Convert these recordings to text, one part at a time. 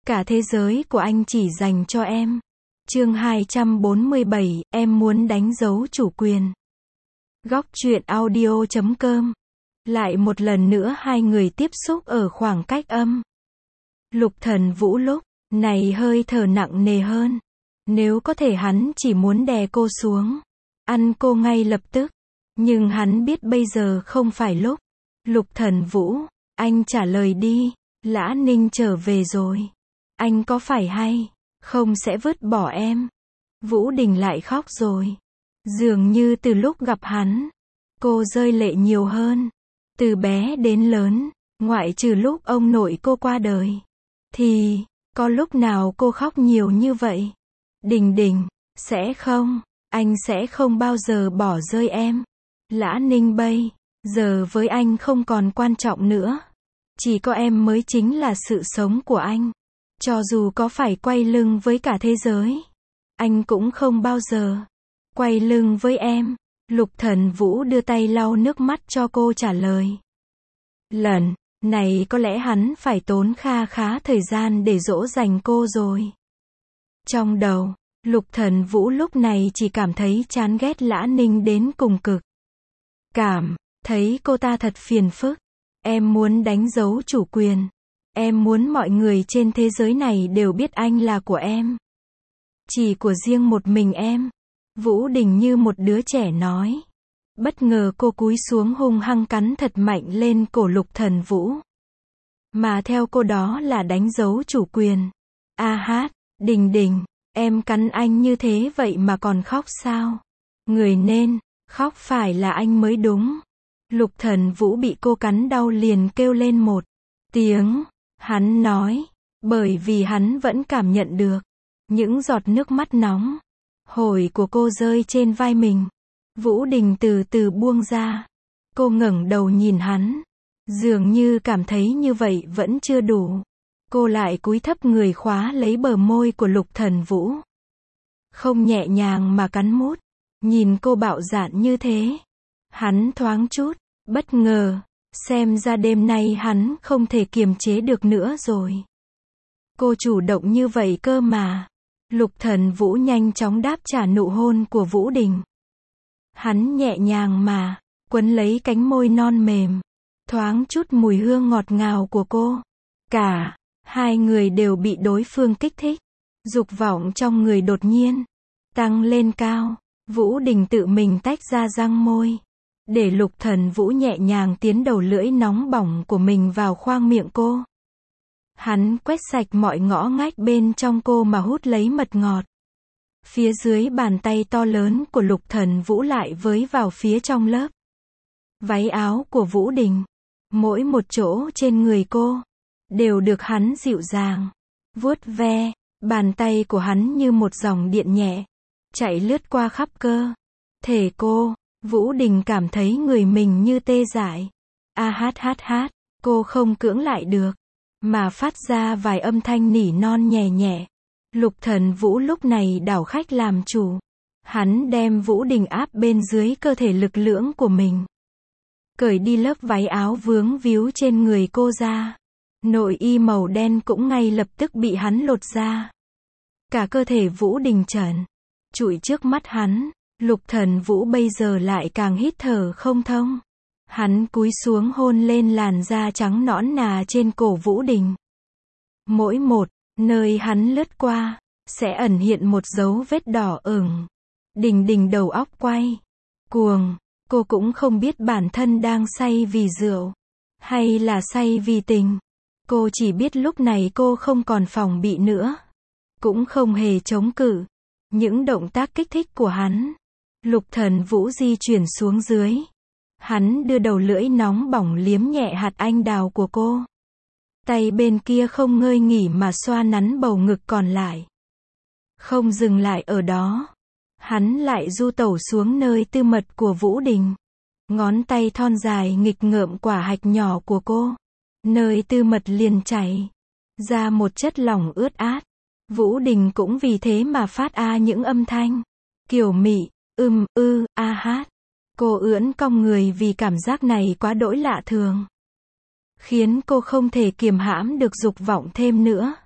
Cả thế giới của anh chỉ dành cho em. Chương 247, em muốn đánh dấu chủ quyền. Góc truyện audio.com. Lại một lần nữa hai người tiếp xúc ở khoảng cách âm. Lục Thần Vũ lúc này hơi thở nặng nề hơn. Nếu có thể hắn chỉ muốn đè cô xuống, ăn cô ngay lập tức. Nhưng hắn biết bây giờ không phải lúc. Lục Thần Vũ, anh trả lời đi. Lã Ninh trở về rồi. Anh có phải hay không sẽ vứt bỏ em? Vũ Đình lại khóc rồi. Dường như từ lúc gặp hắn, cô rơi lệ nhiều hơn. Từ bé đến lớn, ngoại trừ lúc ông nội cô qua đời, thì có lúc nào cô khóc nhiều như vậy? Đình Đình, sẽ không, anh sẽ không bao giờ bỏ rơi em. Lã Ninh bây giờ với anh không còn quan trọng nữa. Chỉ có em mới chính là sự sống của anh. Cho dù có phải quay lưng với cả thế giới, anh cũng không bao giờ quay lưng với em. Lục Thần Vũ đưa tay lau nước mắt cho cô trả lời. Lần này có lẽ hắn phải tốn kha khá thời gian để dỗ dành cô rồi. Trong đầu, Lục Thần Vũ lúc này chỉ cảm thấy chán ghét Lã Ninh đến cùng cực. Cảm thấy cô ta thật phiền phức. Em muốn đánh dấu chủ quyền. Em muốn mọi người trên thế giới này đều biết anh là của em. Chỉ của riêng một mình em. Vũ Đình như một đứa trẻ nói. Bất ngờ cô cúi xuống hung hăng cắn thật mạnh lên cổ Lục Thần Vũ. Mà theo cô đó là đánh dấu chủ quyền. A hát, Đình Đình, em cắn anh như thế vậy mà còn khóc sao? Người nên khóc phải là anh mới đúng. Lục Thần Vũ bị cô cắn đau liền kêu lên một tiếng. Hắn nói, bởi vì hắn vẫn cảm nhận được những giọt nước mắt nóng hổi của cô rơi trên vai mình. Vũ Đình từ từ buông ra. Cô ngẩng đầu nhìn hắn. Dường như cảm thấy như vậy vẫn chưa đủ. Cô lại cúi thấp người khóa lấy bờ môi của Lục Thần Vũ. Không nhẹ nhàng mà cắn mút. Nhìn cô bạo dạn như thế, hắn thoáng chút bất ngờ. Xem ra đêm nay hắn không thể kiềm chế được nữa rồi. Cô chủ động như vậy cơ mà. Lục Thần Vũ nhanh chóng đáp trả nụ hôn của Vũ Đình. Hắn nhẹ nhàng mà quấn lấy cánh môi non mềm, thoáng chút mùi hương ngọt ngào của cô. Cả hai người đều bị đối phương kích thích. Dục vọng trong người đột nhiên tăng lên cao. Vũ Đình tự mình tách ra răng môi, để Lục Thần Vũ nhẹ nhàng tiến đầu lưỡi nóng bỏng của mình vào khoang miệng cô. Hắn quét sạch mọi ngõ ngách bên trong cô mà hút lấy mật ngọt. Phía dưới bàn tay to lớn của Lục Thần Vũ lại với vào phía trong lớp váy áo của Vũ Đình. Mỗi một chỗ trên người cô đều được hắn dịu dàng vuốt ve. Bàn tay của hắn như một dòng điện nhẹ chạy lướt qua khắp cơ thể cô. Vũ Đình cảm thấy người mình như tê dại. A hát hát hát, cô không cưỡng lại được, mà phát ra vài âm thanh nỉ non nhẹ nhẹ. Lục Thần Vũ lúc này đảo khách làm chủ. Hắn đem Vũ Đình áp bên dưới cơ thể lực lưỡng của mình. Cởi đi lớp váy áo vướng víu trên người cô ra. Nội y màu đen cũng ngay lập tức bị hắn lột ra. Cả cơ thể Vũ Đình trần trụi trước mắt hắn. Lục Thần Vũ bây giờ lại càng hít thở không thông. Hắn cúi xuống hôn lên làn da trắng nõn nà trên cổ Vũ Đình. Mỗi một nơi hắn lướt qua sẽ ẩn hiện một dấu vết đỏ ửng. Đình Đình đầu óc quay cuồng. Cô cũng không biết bản thân đang say vì rượu hay là say vì tình. Cô chỉ biết lúc này cô không còn phòng bị nữa, cũng không hề chống cự những động tác kích thích của hắn. Lục Thần Vũ di chuyển xuống dưới. Hắn đưa đầu lưỡi nóng bỏng liếm nhẹ hạt anh đào của cô. Tay bên kia không ngơi nghỉ mà xoa nắn bầu ngực còn lại. Không dừng lại ở đó. Hắn lại du tẩu xuống nơi tư mật của Vũ Đình. Ngón tay thon dài nghịch ngợm quả hạch nhỏ của cô. Nơi tư mật liền chảy ra một chất lỏng ướt át. Vũ Đình cũng vì thế mà phát những âm thanh kiểu mị. A hát. Cô ưỡn cong người vì cảm giác này quá đỗi lạ thường, khiến cô không thể kiềm hãm được dục vọng thêm nữa.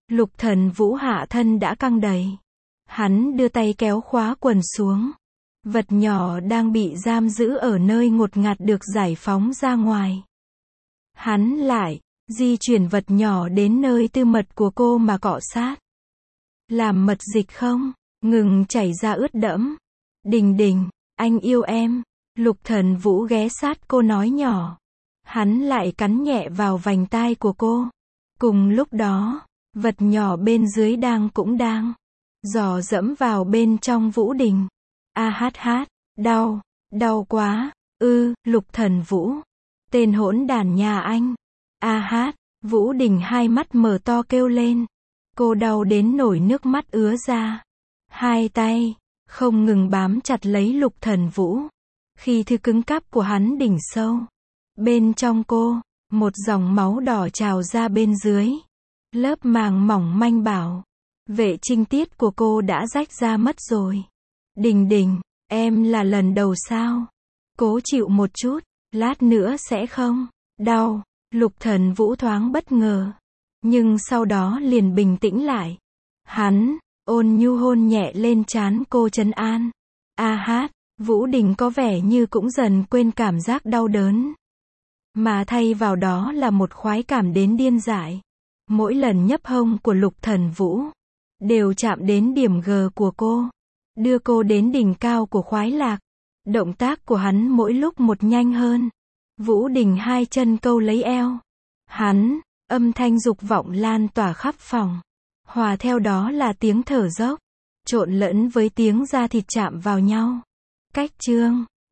Lục Thần Vũ hạ thân đã căng đầy. Hắn đưa tay kéo khóa quần xuống. Vật nhỏ đang bị giam giữ ở nơi ngột ngạt được giải phóng ra ngoài. Hắn lại di chuyển vật nhỏ đến nơi tư mật của cô mà cọ sát. Làm mật dịch không? Ngừng chảy ra ướt đẫm. Đình Đình, anh yêu em. Lục Thần Vũ ghé sát cô nói nhỏ. Hắn lại cắn nhẹ vào vành tai của cô. Cùng lúc đó, vật nhỏ bên dưới cũng đang dò dẫm vào bên trong Vũ Đình. A hát hát, đau, đau quá, Lục Thần Vũ. Tên hỗn đản nhà anh. A hát, Vũ Đình hai mắt mở to kêu lên. Cô đau đến nổi nước mắt ứa ra. Hai tay không ngừng bám chặt lấy Lục Thần Vũ. Khi thứ cứng cáp của hắn đỉnh sâu. Bên trong cô, một dòng máu đỏ trào ra bên dưới. Lớp màng mỏng manh bảo vệ trinh tiết của cô đã rách ra mất rồi. Đình Đình, em là lần đầu sao? Cố chịu một chút, lát nữa sẽ không đau. Lục Thần Vũ thoáng bất ngờ, nhưng sau đó liền bình tĩnh lại. Hắn ôn nhu hôn nhẹ lên trán cô trấn an. A hát, Vũ Đình có vẻ như cũng dần quên cảm giác đau đớn, mà thay vào đó là một khoái cảm đến điên dại. Mỗi lần nhấp hông của Lục Thần Vũ đều chạm đến điểm G của cô, đưa cô đến đỉnh cao của khoái lạc. Động tác của hắn mỗi lúc một nhanh hơn. Vũ Đình hai chân câu lấy eo hắn, âm thanh dục vọng lan tỏa khắp phòng. Hòa theo đó là tiếng thở dốc, trộn lẫn với tiếng da thịt chạm vào nhau. Cách chương